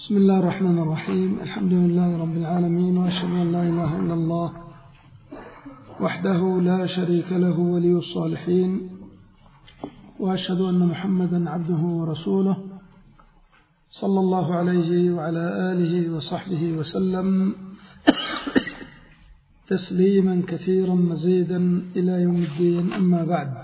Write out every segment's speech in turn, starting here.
بسم الله الرحمن الرحيم. الحمد لله رب العالمين، وأشهد أن لا إله إلا الله وحده لا شريك له ولي الصالحين، وأشهد أن محمدا عبده ورسوله صلى الله عليه وعلى آله وصحبه وسلم تسليما كثيرا مزيدا إلى يوم الدين. أما بعد،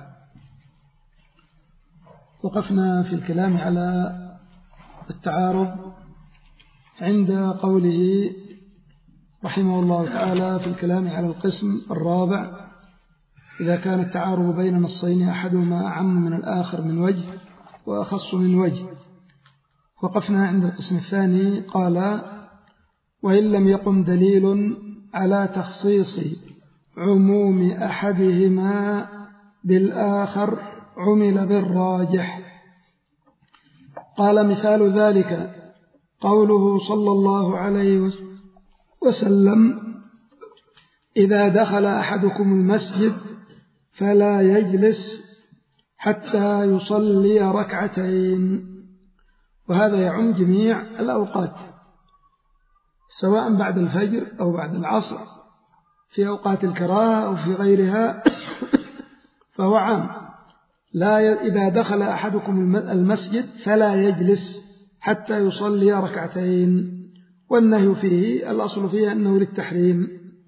وقفنا في الكلام على التعارض عند قوله رحمه الله تعالى في الكلام على القسم الرابع: إذا كان التعارض بين نصين أحدهما أعم من الآخر من وجه وأخص من وجه. وقفنا عند القسم الثاني، قال: وإن لم يقم دليل على تخصيص عموم أحدهما بالآخر عمل بالراجح. قال: مثال ذلك قوله صلى الله عليه وسلم: إذا دخل أحدكم المسجد فلا يجلس حتى يصلي ركعتين. وهذا يعم جميع الأوقات، سواء بعد الفجر أو بعد العصر، في أوقات الكراهة أو في غيرها، فهو عام. إذا دخل أحدكم المسجد فلا يجلس حتى يصلي ركعتين، والنهي فيه الأصل فيه أنه للتحريم.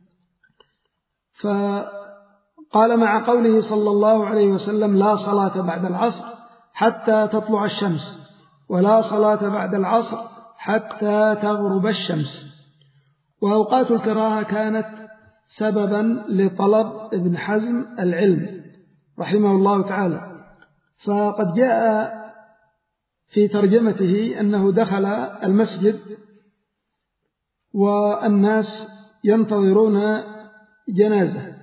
فقال: مع قوله صلى الله عليه وسلم: لا صلاة بعد العصر حتى تطلع الشمس، ولا صلاة بعد العصر حتى تغرب الشمس. وأوقات الكراهة كانت سببا لطلب ابن حزم العلم رحمه الله تعالى، فقد جاء في ترجمته أنه دخل المسجد والناس ينتظرون جنازة،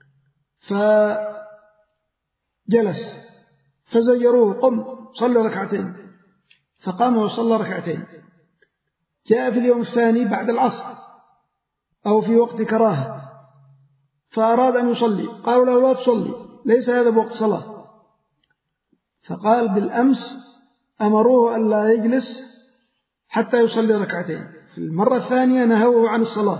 فجلس فزجروه: قم صلوا ركعتين. فقام وصلى ركعتين. جاء في اليوم الثاني بعد العصر أو في وقت كراهة، فأراد أن يصلي، قالوا له: لا تصلي، ليس هذا بوقت صلاة. فقال: بالأمس أمروه أن لا يجلس حتى يصلي ركعتين، في المرة الثانية نهوه عن الصلاة.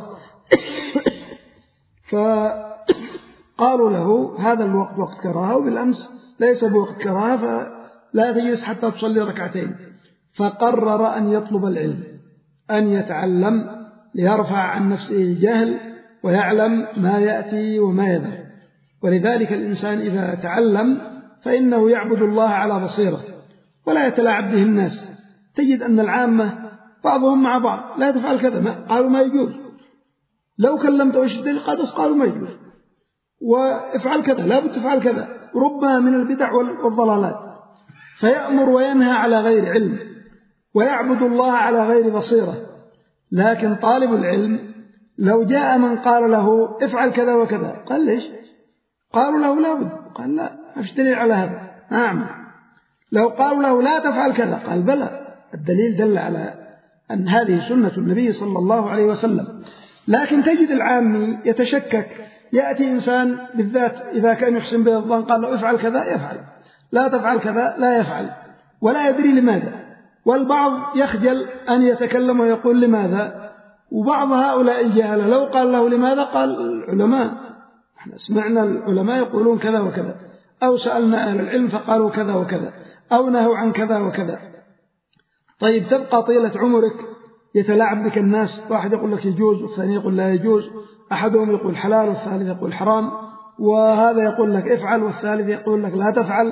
فقالوا له: هذا الوقت وقت كراهة، وبالأمس ليس بوقت كراهة، فلا تجلس حتى تصلي ركعتين. فقرر أن يطلب العلم، أن يتعلم ليرفع عن نفسه الجهل ويعلم ما يأتي وما يذهب. ولذلك الإنسان إذا تعلم فإنه يعبد الله على بصيرة ولا يتلاعب به الناس. تجد أن العامة بعضهم مع بعض: لا تفعل كذا، قالوا ما يجوز. لو كلمت وش الدليل؟ قالوا ما يجوز. وافعل كذا، لا بد تفعل كذا. ربما من البدع والضلالات، فيأمر وينهى على غير علم ويعبد الله على غير بصيرة. لكن طالب العلم لو جاء من قال له: افعل كذا وكذا، قال: ليش؟ قالوا له: لا بد، قال: لا، ما فيش دليل على هذا، أعمل. لو قالوا له: لا تفعل كذا، قال: بلى، الدليل دل على أن هذه سنة النبي صلى الله عليه وسلم. لكن تجد العامي يتشكك، يأتي إنسان بالذات إذا كان يحسن به الظن قال له: افعل كذا، يفعل، لا تفعل كذا، لا يفعل، ولا يدري لماذا. والبعض يخجل أن يتكلم ويقول لماذا. وبعض هؤلاء الجهلة لو قال له لماذا، قال: العلماء، احنا سمعنا العلماء يقولون كذا وكذا، أو سألنا أهل العلم فقالوا كذا وكذا، أو نهوا عن كذا وكذا. طيب، تبقى طيلة عمرك يتلاعب بك الناس، واحد يقول لك يجوز والثاني يقول لا يجوز، أحدهم يقول حلال والثالث يقول حرام، وهذا يقول لك افعل والثالث يقول لك لا تفعل.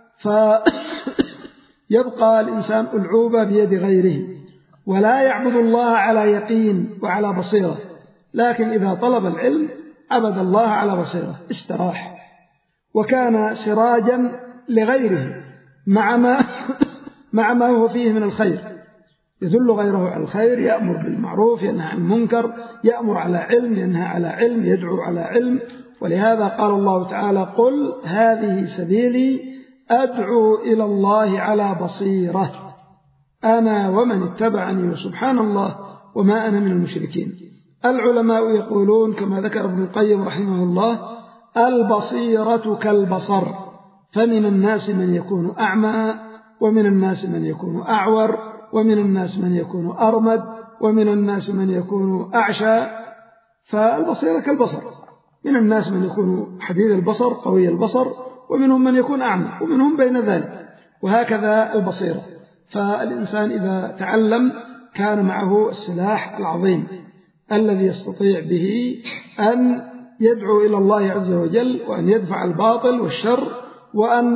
فيبقى الإنسان ألعوبة بيد غيره، ولا يعبد الله على يقين وعلى بصيرة. لكن إذا طلب العلم عبد الله على بصيرة، استراح، وكان سراجا لغيره مع ما هو فيه من الخير، يدل غيره على الخير، يأمر بالمعروف، ينهى عن المنكر، يأمر على علم، ينهى على علم، يدعو على علم. ولهذا قال الله تعالى: قل هذه سبيلي أدعو إلى الله على بصيرة أنا ومن اتبعني وسبحان الله وما أنا من المشركين. العلماء يقولون كما ذكر ابن القيم رحمه الله: البصيرة كالبصر، فمن الناس من يكون أعمى، ومن الناس من يكون أعور، ومن الناس من يكون أرمد، ومن الناس من يكون أعشى. فالبصيرة كالبصر، من الناس من يكون حديد البصر قوي البصر، ومنهم من يكون أعمى، ومنهم بين ذلك، وهكذا البصيرة. فالإنسان إذا تعلم كان معه السلاح العظيم الذي يستطيع به أن يدعو إلى الله عز وجل، وأن يدفع الباطل والشر، وأن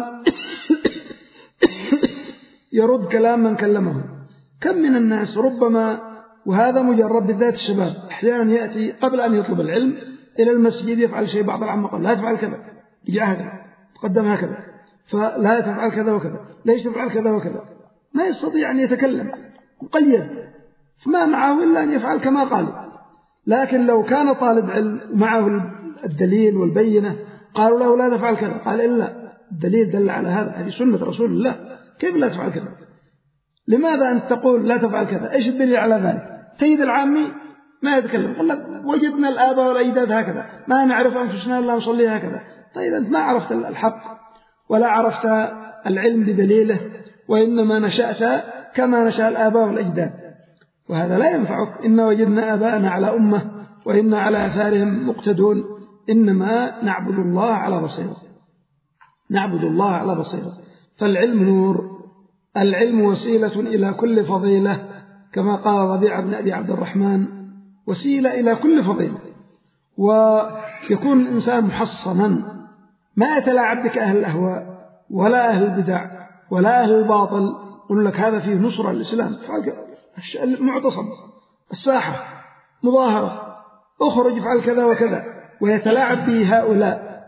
يرد كلام من كلمه. كم من الناس ربما، وهذا مجرد بالذات الشباب، أحيانا يأتي قبل أن يطلب العلم إلى المسجد يفعل شيء، بعض العامة قال لا تفعل كذا، يجي هكذا تقدم هكذا، فلا تفعل كذا وكذا، ليش تفعل كذا وكذا، ما يستطيع أن يتكلم، مقيد، فما معه إلا أن يفعل كما قال. لكن لو كان طالب علم معه الدليل والبينة قالوا له لا تفعل كذا، قال إلا الدليل دل على هذا، هذه سنة رسول الله، كيف لا تفعل كذا؟ لماذا أنت تقول لا تفعل كذا؟ إيش الدليل على ذلك؟ تجد العامي ما يتكلم، يقول لك وجدنا الآباء والأجداد هكذا، ما نعرف أنفسنا إلا نصلي هكذا. طيب أنت ما عرفت الحق ولا عرفت العلم بدليله، وإنما نشأت كما نشأ الآباء والأجداد، وهذا لا ينفعك. إن وجدنا آباءنا على أمة وإن على آثارهم مقتدون. إنما نعبد الله على بصيرة، نعبد الله على بصيرة. فالعلم نور، العلم وسيلة إلى كل فضيلة، كما قال ربيعة بن أبي عبد الرحمن، وسيلة إلى كل فضيلة. ويكون الإنسان محصنا، ما يتلاعب بك أهل الأهواء ولا أهل البدع ولا أهل الباطل، يقول لك هذا فيه نصرة الإسلام، المعتصم، الساحة، مظاهرة، أخرج فعل كذا وكذا، ويتلاعب به هؤلاء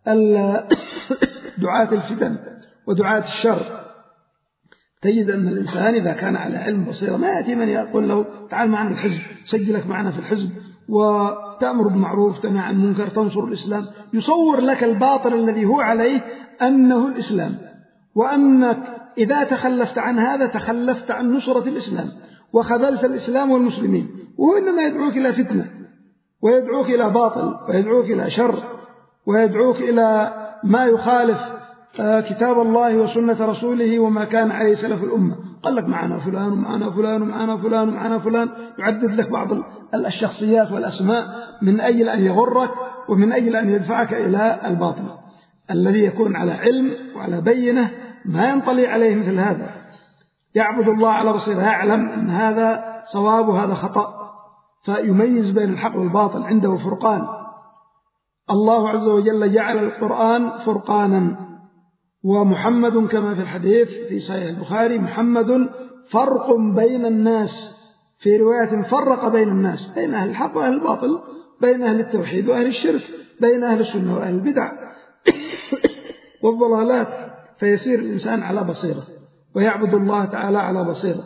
دعاة الفتن ودعاة الشر. تجد أن الإنسان إذا كان على علم بصيرة ما يأتي من يقول له تعال معنا الحزب، سجلك معنا في الحزب، وتأمر بالمعروف تنهى عن المنكر تنصر الإسلام، يصور لك الباطل الذي هو عليه أنه الإسلام، وأنك إذا تخلفت عن هذا تخلفت عن نصرة الإسلام وخذلت الإسلام والمسلمين. وهو إنما يدعوك إلى فتنة، ويدعوك إلى باطل، ويدعوك إلى شر، ويدعوك إلى ما يخالف كتاب الله وسنة رسوله وما كان عليه سلف الأمة. قال لك معنا فلان ومعنا فلان ومعنا فلان ومعنا فلان، يعدد لك بعض الشخصيات والأسماء من أجل أن يغرك ومن أجل أن يدفعك إلى الباطل. الذي يكون على علم وعلى بينة ما ينطلي عليه مثل هذا، يعبد الله على بصيرة، يعلم أن هذا صواب وهذا خطأ، فيميز بين الحق والباطل، عنده فرقان. الله عز وجل جعل القرآن فرقانا، ومحمد كما في الحديث في صحيح البخاري محمد فرق بين الناس، في رواية فرق بين الناس، بين أهل الحق وأهل الباطل، بين أهل التوحيد وأهل الشرك، بين أهل السنة وأهل البدع والضلالات. فيسير الإنسان على بصيرة ويعبد الله تعالى على بصيرة.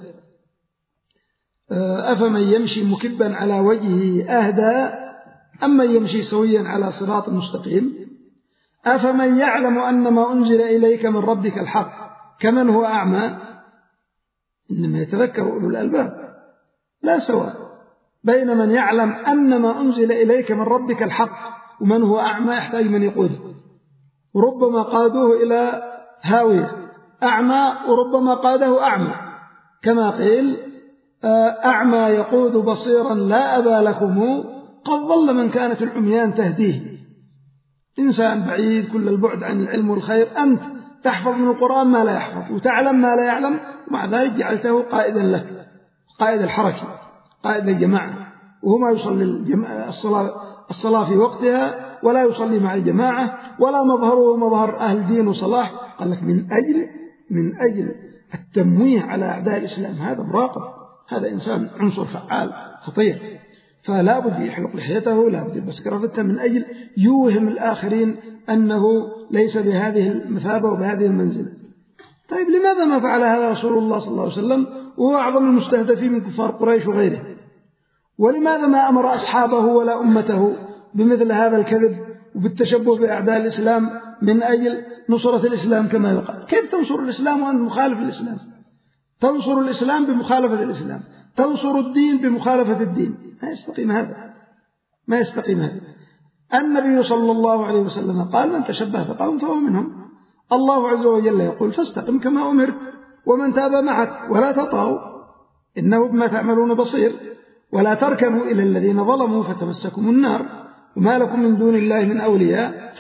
أفمن يمشي مكبا على وجهه أهدى أما يمشي سويا على صراط مستقيم؟ أفمن يعلم أن ما أنزل إليك من ربك الحق كمن هو أعمى؟ إنما يتذكر أولو الألباب. لا سواء بين من يعلم أن ما أنزل إليك من ربك الحق ومن هو أعمى، يحتاج من يقوده، وربما قادوه إلى هاوية أعمى، وربما قاده أعمى، كما قيل أعمى يقود بصيرا لا أبا لكم قد ضل من كانت العميان تهديه. إنسان بعيد كل البعد عن العلم والخير، أنت تحفظ من القرآن ما لا يحفظ وتعلم ما لا يعلم، ومع ذلك جعلته قائدا لك، قائد الحركة، قائد الجماعة، وهو ما يصلي الصلاة في وقتها ولا يصلي مع الجماعة ولا مظهره مظهر أهل دين وصلاح. قال لك من أجل التمويه على أعداء الإسلام. هذا مراقب، هذا إنسان عنصر فعال خطير، فلا بد يحلق لحيته، لا بد يلبس كرافته من أجل يوهم الآخرين أنه ليس بهذه المثابة وبهذه المنزلة. طيب لماذا ما فعل هذا رسول الله صلى الله عليه وسلم وهو أعظم المستهدفين من كفار قريش وغيره؟ ولماذا ما أمر أصحابه ولا أمته بمثل هذا الكذب وبالتشبه بأعداء الإسلام من أجل نصرة الإسلام كما يقال؟ كيف تنصر الإسلام وأنت مخالف الإسلام؟ تنصر الإسلام بمخالفة الإسلام، تنصر الدين بمخالفة الدين. ما يستقيم هذا، ما يستقيم هذا. النبي صلى الله عليه وسلم قال من تشبه بقوم فهو منهم. الله عز وجل يقول فاستقم كما أمرت ومن تاب معك ولا تطغوا. إنه بما تعملون بصير. ولا تركنوا إلى الذين ظلموا فتمسكم النار وما لكم من دون الله من أولياء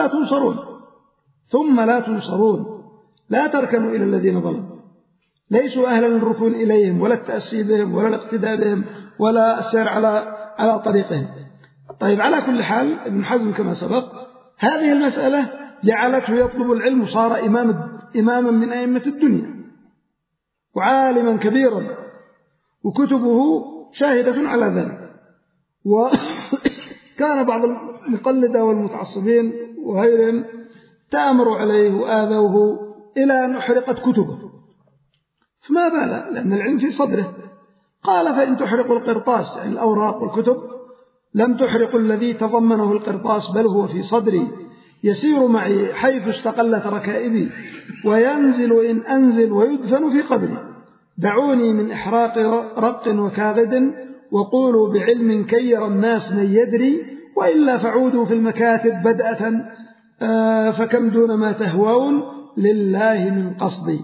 ثم لا تنصرون. لا تركنوا إلى الذين ظلموا، ليسوا أهلا للركون إليهم ولا التأسي بهم ولا الاقتداء بهم ولا السير على طريقهم. طيب، على كل حال ابن حزم كما سبق هذه المسألة جعلته يطلب العلم وصار إماما من أئمة الدنيا وعالما كبيرا، وكتبه شاهدة على ذلك. وكان بعض المقلدة والمتعصبين وغيرهم تآمروا عليه وآذوه إلى أن أحرقت كتبه، فما بال، لأن العلم في صدره. قال: فإن تحرقوا القرطاس، يعني الأوراق والكتب، لم تحرقوا الذي تضمنه القرطاس، بل هو في صدري يسير معي حيث استقلت ركائبي، وينزل إن أنزل ويدفن في قبري. دعوني من إحراق رق وكاغد، وقولوا بعلم كير الناس من يدري، وإلا فعودوا في المكاتب بدأة، فكم دون ما تهوون لله من قصدي.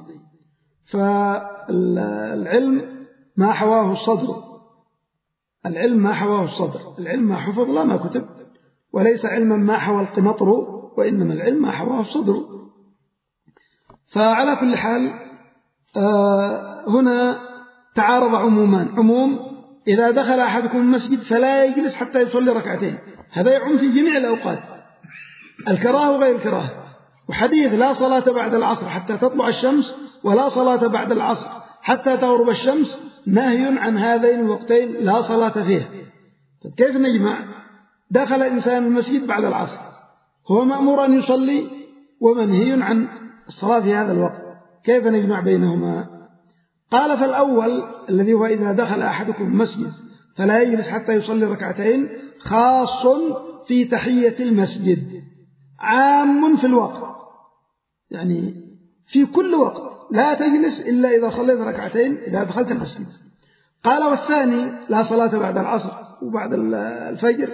فالعلم ما حواه الصدر، العلم ما حفظ لا ما كتب، وليس علما ما حوى القمطر، وإنما العلم ما حواه الصدر. فعلى كل حال هنا تعارض عمومان: عموم إذا دخل أحدكم المسجد فلا يجلس حتى يصلي ركعتين، هذا يعم في جميع الأوقات، الكراهة وغير الكراهة. وحديث لا صلاة بعد العصر حتى تطلع الشمس، ولا صلاة بعد العصر حتى تغرب الشمس، نهي عن هذين الوقتين لا صلاة فيه. كيف نجمع؟ دخل الإنسان المسجد بعد العصر، هو مأمور أن يصلي ومنهي عن الصلاة في هذا الوقت، كيف نجمع بينهما؟ قال: فالأول الذي هو إذا دخل أحدكم المسجد فلا يجلس حتى يصلي ركعتين، خاص في تحية المسجد، عام في الوقت، يعني في كل وقت لا تجلس إلا إذا صليت ركعتين إذا دخلت المسجد. قال: والثاني لا صلاة بعد العصر وبعد الفجر.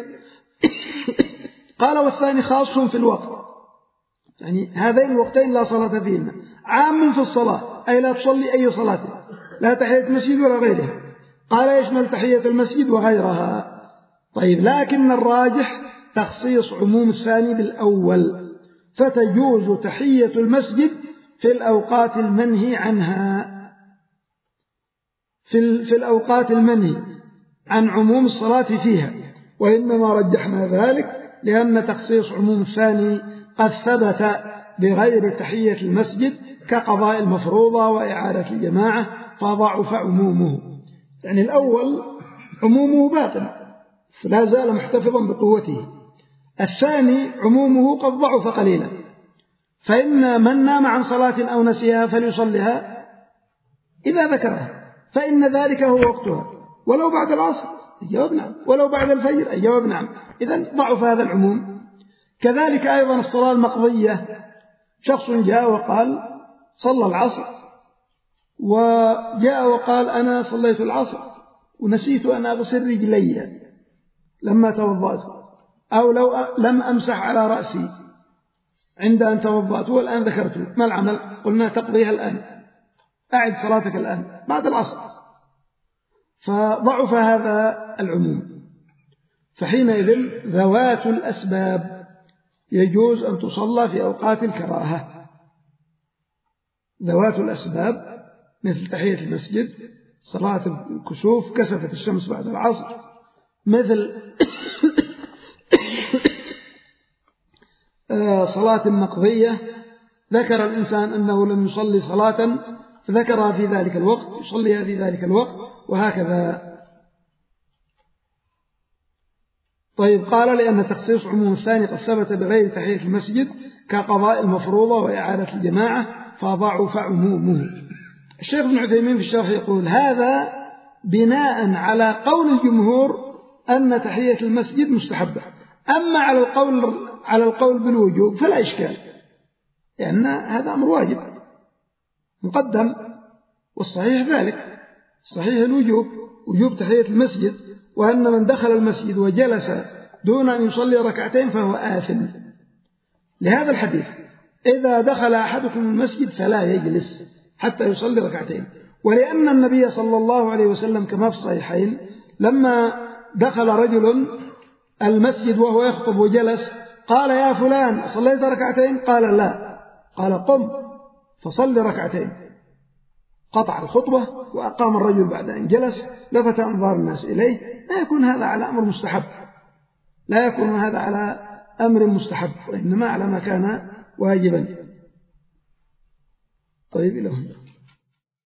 قال: والثاني خاص في الوقت، يعني هذين الوقتين لا صلاة فيهما، عام في الصلاة، أي لا تصلي أي صلاة، لا تحية المسجد ولا غيرها. قال: يشمل تحية المسجد وغيرها. طيب، لكن الراجح تخصيص عموم الثاني بالأول، فتجوز تحية المسجد في الأوقات المنهي عنها، في الأوقات المنهي عن عموم الصلاة فيها. وإنما رجحنا ذلك لأن تخصيص عموم الثاني قد ثبت بغير تحية المسجد كقضاء المفروضة وإعادة الجماعة، فضعف عمومه. يعني الأول عمومه باطل فلا زال محتفظا بقوته، الثاني عمومه قد ضعف قليلا، فإن من نام عن صلاة أو نسيها فليصلها إذا ذكرها، فإن ذلك هو وقتها، ولو بعد العصر الجواب نعم، ولو بعد الفجر الجواب نعم. إذن ضعف هذا العموم. كذلك أيضا الصلاة المقضية، شخص جاء وقال صلى العصر، وجاء وقال أنا صليت العصر ونسيت أن أغسل رجلي لما توضأت، أو لو لم أمسح على رأسي عند أن توضأت والآن ذكرته، ما العمل؟ قلنا تقضيها الآن، أعد صلاتك الآن بعد العصر. فضعف هذا العموم. فحينئذ ذوات الأسباب يجوز أن تصلى في أوقات الكراهة، ذوات الأسباب مثل تحية المسجد، صلاة الكسوف، كسفت الشمس بعد العصر، مثل صلاة النقضية، ذكر الإنسان أنه لم يصلي صلاة فذكرها في ذلك الوقت يصليها في ذلك الوقت، وهكذا. طيب، قال لأن تخصيص عموم الثاني قد ثبت بغير تحية المسجد كقضاء المفروضة وإعادة الجماعة، فضعف عمومه. الشيخ ابن عثيمين في الشرح يقول هذا بناء على قول الجمهور أن تحية المسجد مستحبة، أما على القول بالوجوب فلا إشكال، لأن هذا أمر واجب مقدم، والصحيح ذلك، صحيح الوجوب، وجوب تحية المسجد، وأن من دخل المسجد وجلس دون أن يصلي ركعتين فهو آثم. لهذا الحديث إذا دخل أحدكم المسجد فلا يجلس حتى يصلي ركعتين، ولأن النبي صلى الله عليه وسلم كما في الصحيحين لما دخل رجل المسجد وهو يخطب وجلس قال يا فلان صليت ركعتين؟ قال لا. قال قم فصل ركعتين. قطع الخطبة وأقام الرجل بعد أن جلس، لفت أنظار الناس إليه. لا يكون هذا على أمر مستحب، لا يكون هذا على أمر مستحب، وإنما على ما كان واجبا. طيب إلى هنا.